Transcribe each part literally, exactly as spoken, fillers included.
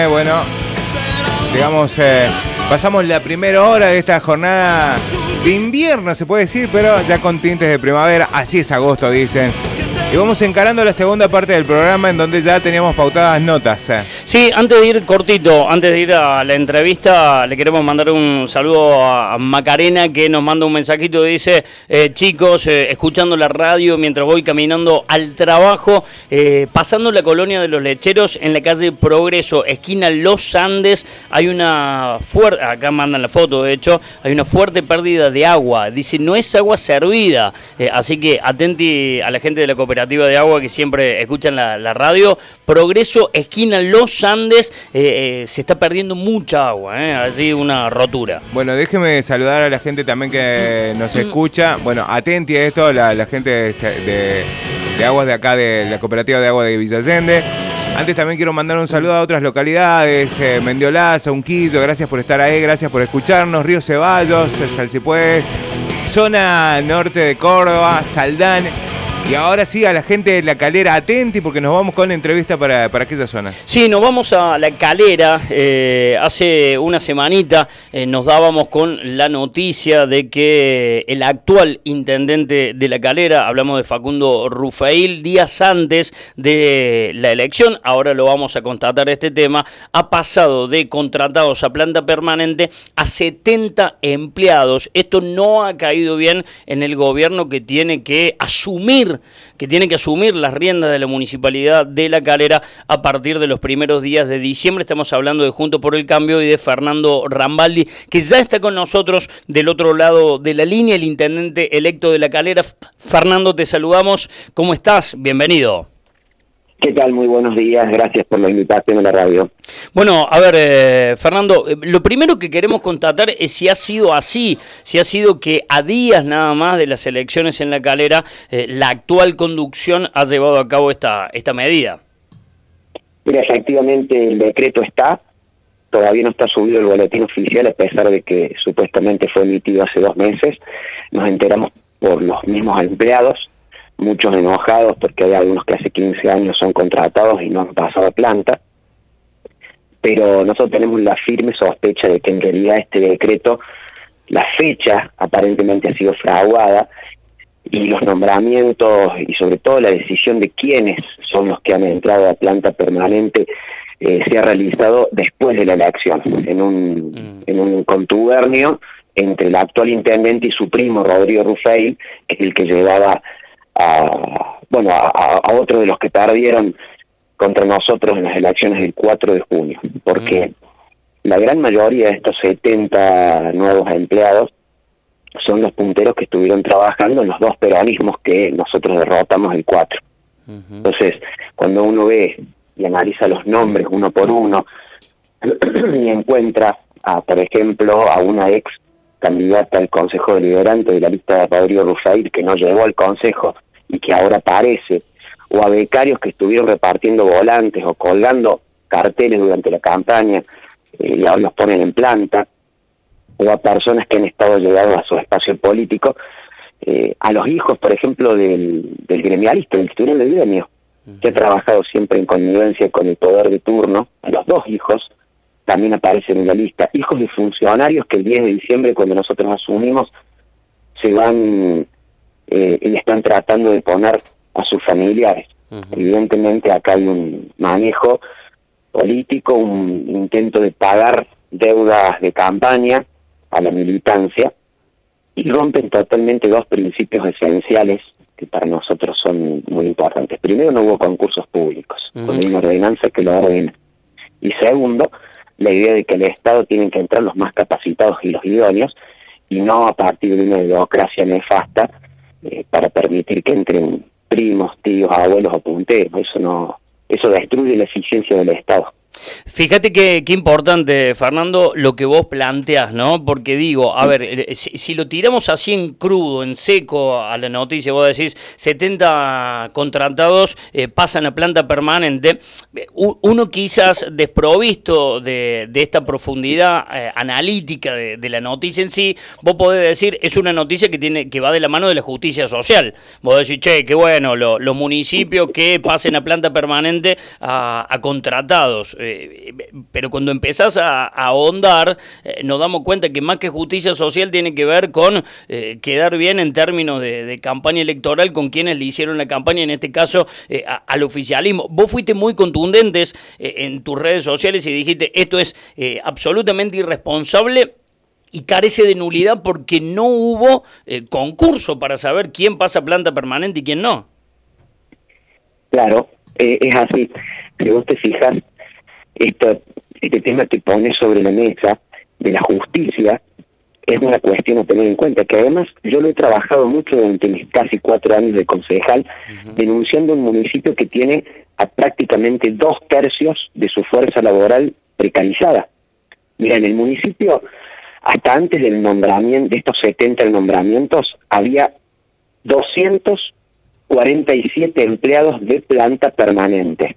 Bueno, digamos, eh, pasamos la primera hora de esta jornada de invierno, se puede decir, pero ya con tintes de primavera. Así es agosto, dicen. Y vamos encarando la segunda parte del programa en donde ya teníamos pautadas notas. Eh. Sí, antes de ir cortito, antes de ir a la entrevista, le queremos mandar un saludo a Macarena, que nos manda un mensajito y dice, eh, chicos, eh, escuchando la radio mientras voy caminando al trabajo, eh, pasando la colonia de los lecheros en la calle Progreso, esquina Los Andes, hay una fuerte, acá mandan la foto de hecho, hay una fuerte pérdida de agua. Dice, no es agua servida, eh, así que atenti a la gente de la cooperativa de agua que siempre escuchan la, la radio. Progreso, esquina Los Andes, eh, eh, se está perdiendo mucha agua, eh, así una rotura. Bueno, déjeme saludar a la gente también que nos escucha. Bueno, atenti a esto, la, la gente de, de, de aguas de acá, de la cooperativa de agua de Villa Allende. Antes también quiero mandar un saludo a otras localidades, eh, Mendiolaza, Unquillo, gracias por estar ahí, gracias por escucharnos, Río Ceballos, Salsipués, zona norte de Córdoba, Saldán. Y ahora sí, a la gente de La Calera, atenti porque nos vamos con la entrevista para, para aquella zona. Sí, nos vamos a La Calera. Eh, hace una semanita eh, nos dábamos con la noticia de que el actual intendente de La Calera, hablamos de Facundo Rufeil, días antes de la elección, ahora lo vamos a constatar este tema, ha pasado de contratados a planta permanente a setenta empleados. Esto no ha caído bien en el gobierno que tiene que asumir que tiene que asumir las riendas de la Municipalidad de La Calera a partir de los primeros días de diciembre. Estamos hablando de Juntos por el Cambio y de Fernando Rambaldi, que ya está con nosotros del otro lado de la línea, el intendente electo de La Calera. Fernando, te saludamos. ¿Cómo estás? Bienvenido. ¿Qué tal? Muy buenos días, gracias por la invitación a la radio. Bueno, a ver, eh, Fernando, lo primero que queremos constatar es si ha sido así, si ha sido que a días nada más de las elecciones en La Calera, eh, la actual conducción ha llevado a cabo esta, esta medida. Mira, efectivamente el decreto está, todavía no está subido el boletín oficial, a pesar de que supuestamente fue emitido hace dos meses. Nos enteramos por los mismos empleados, muchos enojados porque hay algunos que hace quince años son contratados y no han pasado a planta, pero nosotros tenemos la firme sospecha de que en realidad este decreto, la fecha aparentemente ha sido fraguada y los nombramientos y sobre todo la decisión de quiénes son los que han entrado a planta permanente eh, se ha realizado después de la elección, en un, mm. en un contubernio entre el actual intendente y su primo Rodrigo Rufeil, que es el que llevaba a bueno a, a otro de los que perdieron contra nosotros en las elecciones del cuatro de junio, porque mm. la gran mayoría de estos setenta nuevos empleados son los punteros que estuvieron trabajando en los dos peronismos que nosotros derrotamos el cuatro. Uh-huh. Entonces, cuando uno ve y analiza los nombres uno por uno y encuentra, a, por ejemplo, a una ex candidata al Consejo Deliberante de la lista de Rodrigo Rufeil que no llegó al Consejo y que ahora aparece, o a becarios que estuvieron repartiendo volantes o colgando carteles durante la campaña eh, y ahora los ponen en planta, o a personas que han estado llegados a su espacio político, eh, a los hijos, por ejemplo, del, del gremialista, del titular del gremio, que ha trabajado siempre en connivencia con el poder de turno, a los dos hijos, también aparecen en la lista, hijos de funcionarios que el diez de diciembre, cuando nosotros asumimos, se van eh, y están tratando de poner a sus familiares. Uh-huh. Evidentemente acá hay un manejo político, un intento de pagar deudas de campaña a la militancia, y rompen totalmente dos principios esenciales que para nosotros son muy importantes. Primero, no hubo concursos públicos, uh-huh. con una ordenanza que lo ordena. Y segundo, la idea de que el Estado tienen que entrar los más capacitados y los idóneos, y no a partir de una burocracia nefasta eh, para permitir que entren primos, tíos, abuelos o punteros. Eso no, eso destruye la eficiencia del Estado. Fíjate qué qué importante, Fernando, lo que vos planteás, ¿no? Porque digo, a ver, si, si lo tiramos así en crudo, en seco a la noticia, vos decís setenta contratados eh, pasan a planta permanente, uno quizás desprovisto de, de esta profundidad eh, analítica de, de la noticia en sí, vos podés decir, es una noticia que tiene que va de la mano de la justicia social. Vos decís, che, qué bueno, lo, los municipios que pasen a planta permanente a, a contratados. Eh, eh, pero cuando empezás a, a ahondar, eh, nos damos cuenta que más que justicia social tiene que ver con eh, quedar bien en términos de, de campaña electoral con quienes le hicieron la campaña, en este caso eh, a, al oficialismo. Vos fuiste muy contundentes eh, en tus redes sociales y dijiste, esto es eh, absolutamente irresponsable y carece de nulidad porque no hubo eh, concurso para saber quién pasa a planta permanente y quién no. Claro, eh, es así. Si vos te fijas, esto, este tema que pones sobre la mesa de la justicia es una cuestión a tener en cuenta, que además yo lo he trabajado mucho durante mis casi cuatro años de concejal, uh-huh. denunciando un municipio que tiene a prácticamente dos tercios de su fuerza laboral precarizada. Mira, en el municipio, hasta antes del nombramiento, de estos setenta nombramientos, había doscientos cuarenta y siete empleados de planta permanente.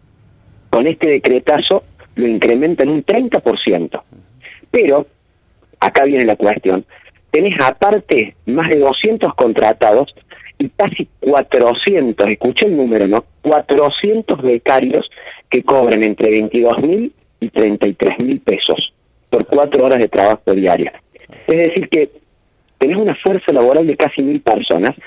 Con este decretazo lo incrementan un treinta por ciento. Pero, acá viene la cuestión, tenés aparte más de doscientos contratados y casi cuatrocientos, escuché el número, ¿no? cuatrocientos becarios que cobran entre veintidós mil y treinta y tres mil pesos por cuatro horas de trabajo diaria. Es decir que tenés una fuerza laboral de casi mil personas,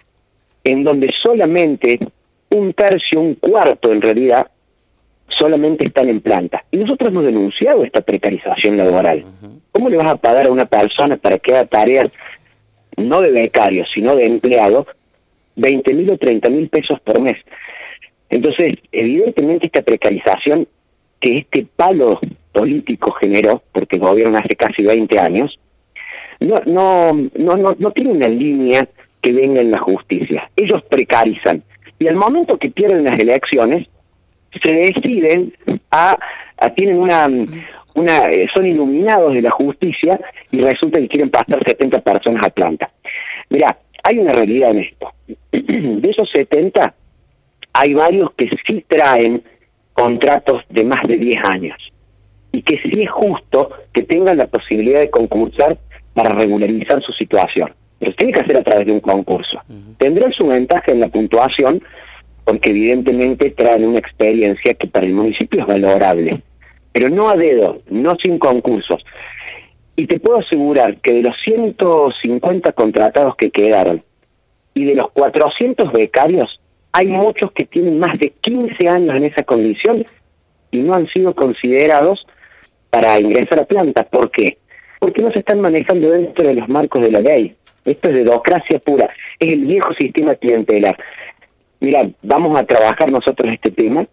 en donde solamente un tercio, un cuarto en realidad, solamente están en planta. Y nosotros hemos denunciado esta precarización laboral. ¿Cómo le vas a pagar a una persona para que haga tareas, no de becario, sino de empleado, veinte mil o treinta mil pesos por mes? Entonces, evidentemente esta precarización que este palo político generó, porque gobierna hace casi veinte años, no, no, no, no, no tiene una línea que venga en la justicia. Ellos precarizan. Y al momento que pierden las elecciones, se deciden a, a tienen una, una eh, son iluminados de la justicia y resulta que quieren pasar setenta personas a planta. Mirá, hay una realidad en esto. De esos setenta, hay varios que sí traen contratos de más de diez años y que sí es justo que tengan la posibilidad de concursar para regularizar su situación. Pero tiene que hacer a través de un concurso. Uh-huh. Tendrán su ventaja en la puntuación porque evidentemente traen una experiencia que para el municipio es valorable, pero no a dedo, no sin concursos. Y te puedo asegurar que de los ciento cincuenta contratados que quedaron y de los cuatrocientos becarios, hay muchos que tienen más de quince años en esa condición y no han sido considerados para ingresar a planta. ¿Por qué? Porque no se están manejando dentro de los marcos de la ley. Esto es dedocracia pura, es el viejo sistema clientelar. Mira, vamos a trabajar nosotros este tema,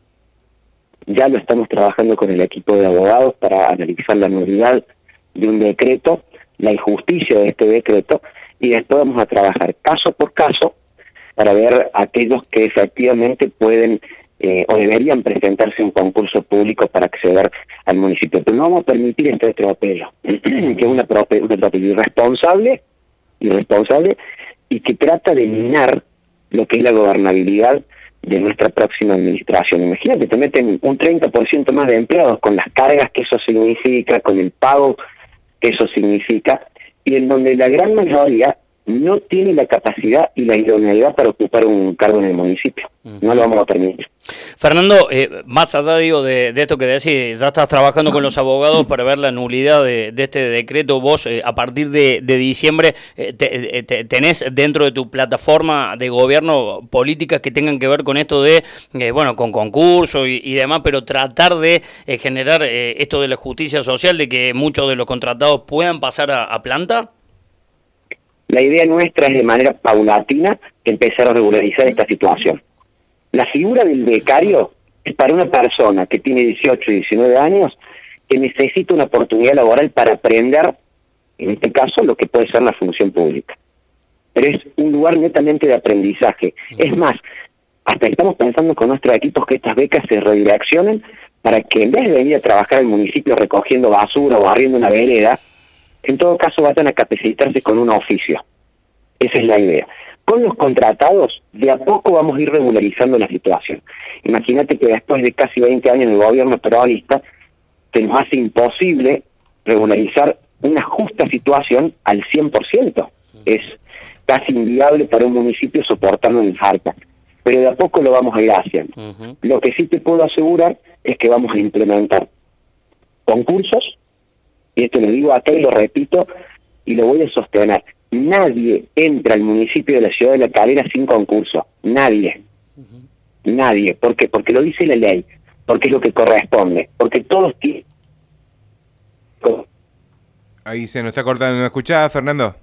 ya lo estamos trabajando con el equipo de abogados para analizar la nulidad de un decreto, la injusticia de este decreto, y después vamos a trabajar caso por caso para ver aquellos que efectivamente pueden eh, o deberían presentarse en un concurso público para acceder al municipio. Pero no vamos a permitir este atropello, que es una un atropello irresponsable, irresponsable y que trata de minar lo que es la gobernabilidad de nuestra próxima administración. Imagínate, te meten un treinta por ciento más de empleados con las cargas que eso significa, con el pago que eso significa, y en donde la gran mayoría no tiene la capacidad y la idoneidad para ocupar un cargo en el municipio. Uh-huh. No lo vamos a permitir. Fernando, eh, más allá digo de, de esto que decís, ya estás trabajando con los abogados para ver la nulidad de, de este decreto. Vos, eh, a partir de, de diciembre, eh, te, te, tenés dentro de tu plataforma de gobierno políticas que tengan que ver con esto de, eh, bueno, con concurso y, y demás, pero tratar de eh, generar eh, esto de la justicia social, de que muchos de los contratados puedan pasar a, a planta. La idea nuestra es de manera paulatina empezar a regularizar esta situación. La figura del becario es para una persona que tiene dieciocho y diecinueve años que necesita una oportunidad laboral para aprender, en este caso, lo que puede ser la función pública. Pero es un lugar netamente de aprendizaje. Es más, hasta estamos pensando con nuestros equipos que estas becas se redireccionen para que en vez de venir a trabajar al municipio recogiendo basura o barriendo una vereda, en todo caso vayan a capacitarse con un oficio. Esa es la idea. Con los contratados, de a poco vamos a ir regularizando la situación. Imagínate que después de casi veinte años de gobierno peronista, se nos hace imposible regularizar una justa situación al cien por ciento. Es casi inviable para un municipio soportarlo en falta. pero de a poco lo vamos a ir haciendo. Uh-huh. Lo que sí te puedo asegurar es que vamos a implementar concursos, y esto lo digo acá y lo repito, y lo voy a sostener. Nadie entra al municipio de la ciudad de La Calera sin concurso. Nadie. Uh-huh. Nadie. ¿Por qué? Porque lo dice la ley. Porque es lo que corresponde. Porque todos tienen... Ahí se nos está cortando. ¿No escuchás, Fernando?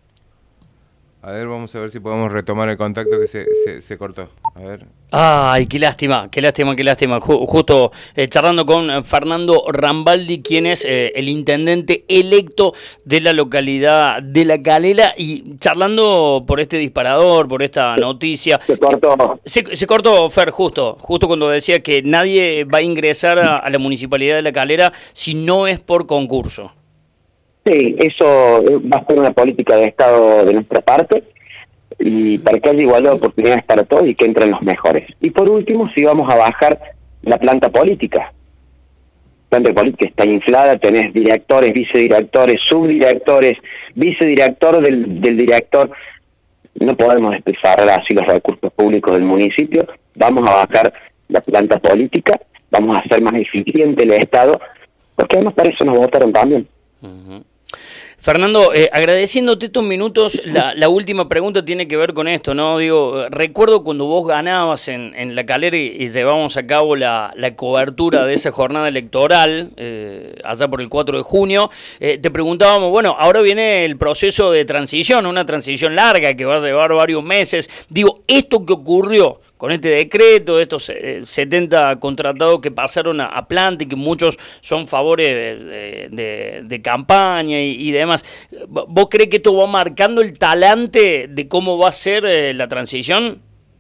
A ver, vamos a ver si podemos retomar el contacto que se, se, se cortó. A ver. Ay, qué lástima, qué lástima, qué lástima. Ju- justo eh, charlando con Fernando Rambaldi, quien es eh, el intendente electo de la localidad de La Calera, y charlando por este disparador, por esta noticia. Se cortó. Se, se cortó, Fer, justo, justo cuando decía que nadie va a ingresar a, a la municipalidad de La Calera si no es por concurso. Sí, eso va a ser una política de Estado de nuestra parte, y para que haya igualdad de oportunidades para todos y que entren los mejores. Y por último, si vamos a bajar la planta política. La planta política está inflada, tenés directores, vicedirectores, subdirectores, vicedirector del, del director. No podemos despilfarrar así los recursos públicos del municipio. Vamos a bajar la planta política, vamos a hacer más eficiente el Estado, porque además para eso nos votaron también. Uh-huh. Fernando, eh, agradeciéndote estos minutos, la, la última pregunta tiene que ver con esto, ¿no? Digo, recuerdo cuando vos ganabas en, en La Calera y, y llevamos a cabo la, la cobertura de esa jornada electoral, eh, allá por el cuatro de junio, eh, te preguntábamos, bueno, ahora viene el proceso de transición, una transición larga que va a llevar varios meses. Digo, esto que ocurrió con este decreto, estos eh, setenta contratados que pasaron a, a planta y que muchos son favores de, de, de campaña y, y demás, ¿vos crees que esto va marcando el talante de cómo va a ser eh, la transición?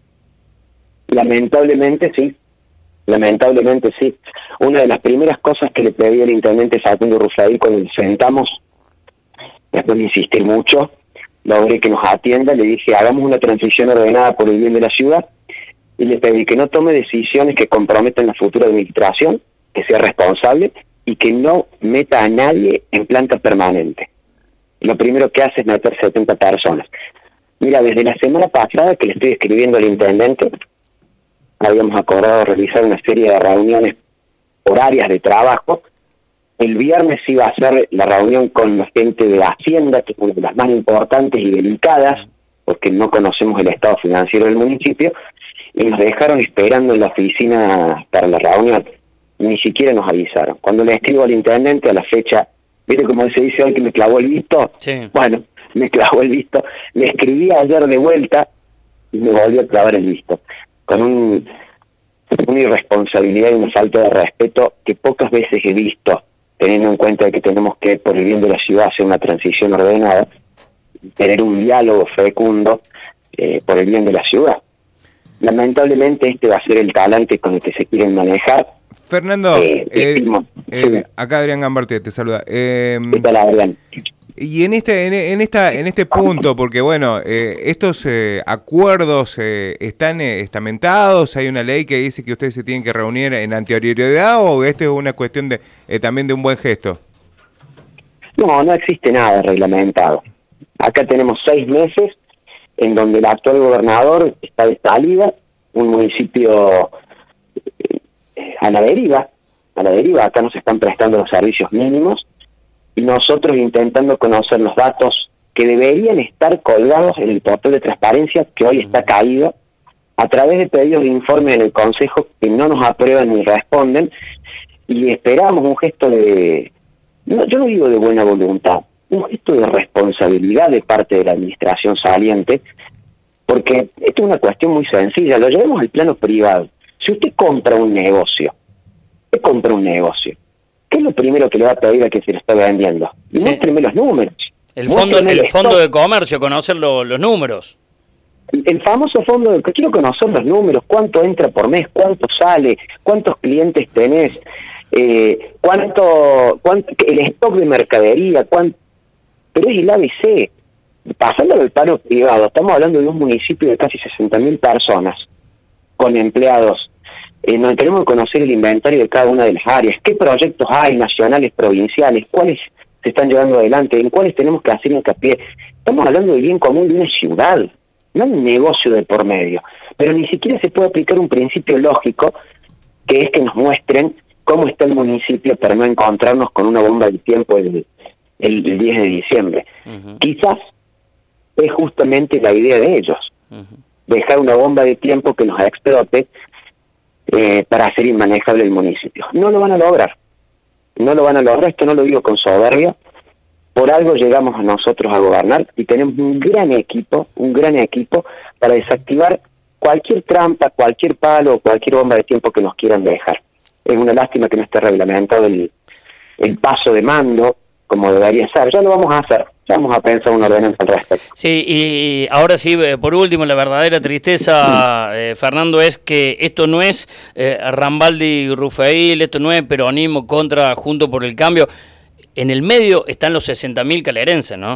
Lamentablemente sí, lamentablemente sí. Una de las primeras cosas que le pedí al intendente Facundo Ruflaí cuando nos sentamos, después de insistir mucho, logré que nos atienda, le dije, hagamos una transición ordenada por el bien de la ciudad, y le pedí que no tome decisiones que comprometan la futura administración, que sea responsable y que no meta a nadie en planta permanente. Lo primero que hace es meter setenta personas. Mira, desde la semana pasada que le estoy escribiendo al intendente, habíamos acordado realizar una serie de reuniones horarias de trabajo. El viernes iba a ser la reunión con la gente de Hacienda, que es una de las más importantes y delicadas, porque no conocemos el estado financiero del municipio, y nos dejaron esperando en la oficina para la reunión. Ni siquiera nos avisaron. Cuando le escribo al intendente a la fecha, ¿viste cómo se dice hoy que me clavó el visto? Sí. Bueno, me clavó el visto. Le escribí ayer de vuelta y me volvió a clavar el visto. Con un, una irresponsabilidad y una falta de respeto que pocas veces he visto, teniendo en cuenta que tenemos que, por el bien de la ciudad, hacer una transición ordenada, tener un diálogo fecundo eh, por el bien de la ciudad. Lamentablemente este va a ser el talante con el que se quieren manejar. Fernando, eh, eh, eh, eh, sí. acá Adrián Gambarte te saluda. Eh, ¿Qué tal, Adrián? y en este en, en esta en este punto, porque bueno, eh, estos eh, acuerdos eh, están eh, estamentados, hay una ley que dice que ustedes se tienen que reunir en anterioridad, o esto es una cuestión de eh, también de un buen gesto. No, no existe nada reglamentado. Acá tenemos seis meses en donde el actual gobernador está de salida, un municipio eh, a la deriva, a la deriva, acá nos están prestando los servicios mínimos, y nosotros intentando conocer los datos que deberían estar colgados en el portal de transparencia, que hoy está caído, a través de pedidos de informe en el Consejo que no nos aprueban ni responden, y esperamos un gesto de, no, yo no digo de buena voluntad, un gesto de responsabilidad de parte de la administración saliente, porque esto es una cuestión muy sencilla, lo llevemos al plano privado. Si usted compra un negocio, usted compra un negocio, ¿qué es lo primero que le va a pedir a que se lo está vendiendo? Y Sí. muéstreme los números. El fondo, Muéstreme el fondo stock. de comercio, conocer lo, los números. El famoso fondo de... Quiero conocer los números, cuánto entra por mes, cuánto sale, cuántos clientes tenés, eh, cuánto, cuánto, el stock de mercadería, cuánto... Pero es el A B C. Pasando al plano privado, estamos hablando de un municipio de casi sesenta mil personas, con empleados. Eh, nos tenemos que conocer el inventario de cada una de las áreas, qué proyectos hay, nacionales, provinciales, cuáles se están llevando adelante, en cuáles tenemos que hacer hincapié. Estamos hablando del bien común de una ciudad, no un negocio de por medio. pero ni siquiera se puede aplicar un principio lógico, que es que nos muestren cómo está el municipio para no encontrarnos con una bomba de tiempo el, el, el diez de diciembre. Uh-huh. Quizás es justamente la idea de ellos, uh-huh. dejar una bomba de tiempo que nos explote eh, para hacer inmanejable el municipio. No lo van a lograr, no lo van a lograr, esto no lo digo con soberbia, por algo llegamos a nosotros a gobernar y tenemos un gran equipo, un gran equipo para desactivar cualquier trampa, cualquier palo, cualquier bomba de tiempo que nos quieran dejar. Es una lástima que no esté reglamentado el, el paso de mando como debería ser. Ya lo vamos a hacer, ya vamos a pensar una ordenanza al respecto. Sí, y ahora sí, por último, la verdadera tristeza, eh, Fernando, es que esto no es eh, Rambaldi y Rufeil, esto no es peronismo contra Juntos por el Cambio. En el medio están los sesenta mil calerenses, ¿no?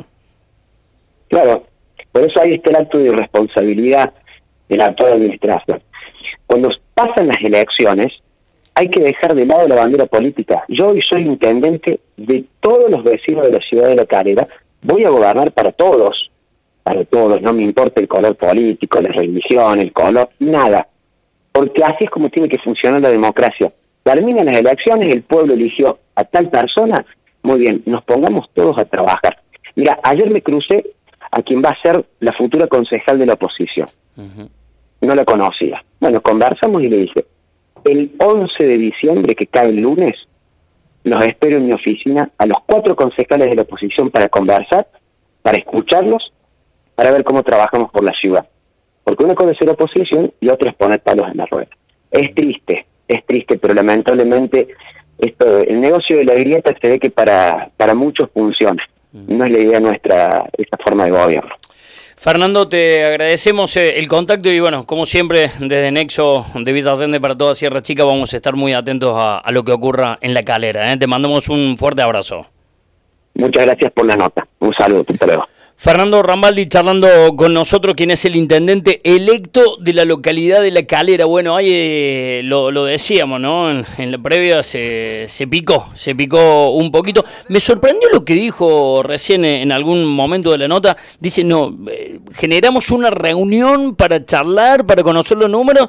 Claro, por eso ahí está el acto de irresponsabilidad de la actual administración. Cuando pasan las elecciones, hay que dejar de lado la bandera política. Yo hoy soy intendente de todos los vecinos de la ciudad de La Calera, voy a gobernar para todos, para todos, no me importa el color político, la religión, el color, nada, porque así es como tiene que funcionar la democracia. Terminan las elecciones, el pueblo eligió a tal persona, muy bien, nos pongamos todos a trabajar. Mira, ayer me crucé a quien va a ser la futura concejal de la oposición. Uh-huh. No la conocía. Bueno, conversamos y le dije, el once de diciembre, que cae el lunes, los espero en mi oficina a los cuatro concejales de la oposición para conversar, para escucharlos, para ver cómo trabajamos por la ciudad. Porque una cosa es ser oposición y otra es poner palos en la rueda. Es triste, es triste, pero lamentablemente esto, el negocio de la grieta se ve que para, para muchos funciona. No es la idea nuestra esta forma de gobierno. Fernando, te agradecemos el contacto y bueno, como siempre, desde Nexo de Villa Allende para toda Sierra Chica vamos a estar muy atentos a, a lo que ocurra en La Calera, ¿eh? Te mandamos un fuerte abrazo. Muchas gracias por la nota. Un saludo, hasta luego. Fernando Rambaldi charlando con nosotros, quien es el intendente electo de la localidad de La Calera. Bueno, ahí eh, lo, lo decíamos, ¿no? En, en la previa se, se picó, se picó un poquito. Me sorprendió lo que dijo recién en algún momento de la nota. Dice, no, eh, generamos una reunión para charlar, para conocer los números.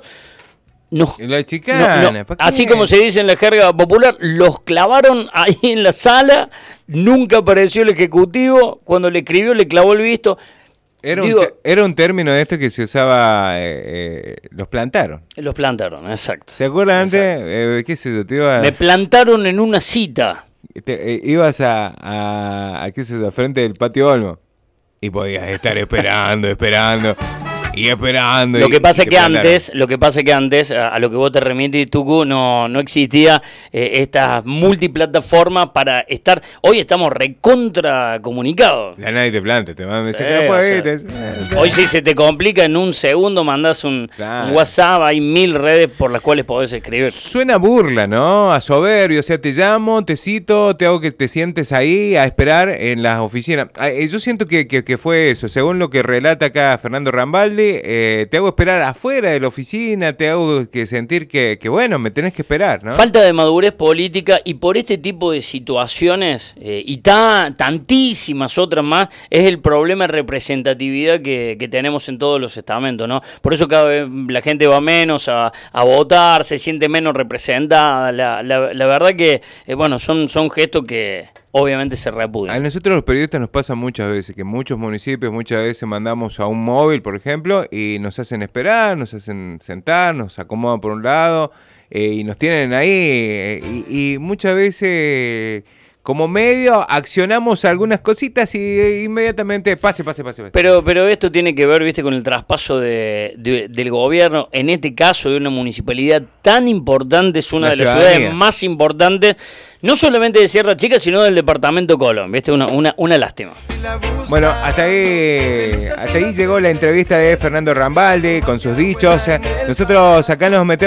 No, la chicana, no, no. Así como se dice en la jerga popular, los clavaron ahí en la sala, nunca apareció el ejecutivo, cuando le escribió le clavó el visto. Era, Digo, un, era un término de esto que se usaba, eh, eh, los plantaron. Los plantaron, exacto. ¿Se acuerdan antes? Eh, ¿Qué sé yo? Te iba a... Me plantaron en una cita. Te, eh, ibas a, a, a, qué sé yo, frente del patio Olmo y podías estar esperando, esperando. Y esperando. Lo que pasa es que antes, lo que pasa que antes, a, a lo que vos te remites, Tucu, no, no existía eh, esta multiplataforma para estar. Hoy estamos recontra comunicados. Ya nadie te planta, te manda eh, no puedes, o sea, hoy sí se te complica, en un segundo mandás un, claro. un WhatsApp, hay mil redes por las cuales podés escribir. Suena burla, ¿no? A soberbio, o sea, te llamo, te cito, te hago que te sientes ahí a esperar en las oficinas. Yo siento que, que, que fue eso, según lo que relata acá Fernando Rambaldi. Eh, te hago esperar afuera de la oficina, te hago que sentir que, que bueno, me tenés que esperar, ¿no? Falta de madurez política y por este tipo de situaciones eh, y ta, tantísimas otras más, es el problema de representatividad que, que tenemos en todos los estamentos, ¿no? Por eso cada vez la gente va menos a, a votar, se siente menos representada. La, la, la verdad que, eh, bueno, son, son gestos que obviamente se repudian. A nosotros los periodistas nos pasa muchas veces que en muchos municipios muchas veces mandamos a un móvil, por ejemplo, y nos hacen esperar, nos hacen sentar, nos acomodan por un lado eh, y nos tienen ahí eh, y, y muchas veces como medio accionamos algunas cositas y eh, inmediatamente pase, pase, pase. pase. Pero, pero esto tiene que ver, viste, con el traspaso de, de, del gobierno, en este caso de una municipalidad tan importante, es una La de las ciudades ciudadanía. más importantes, no solamente de Sierra Chica, sino del departamento Colón, viste, una, una, una lástima. Bueno, hasta ahí, hasta ahí llegó la entrevista de Fernando Rambaldi con sus dichos. Nosotros acá nos metemos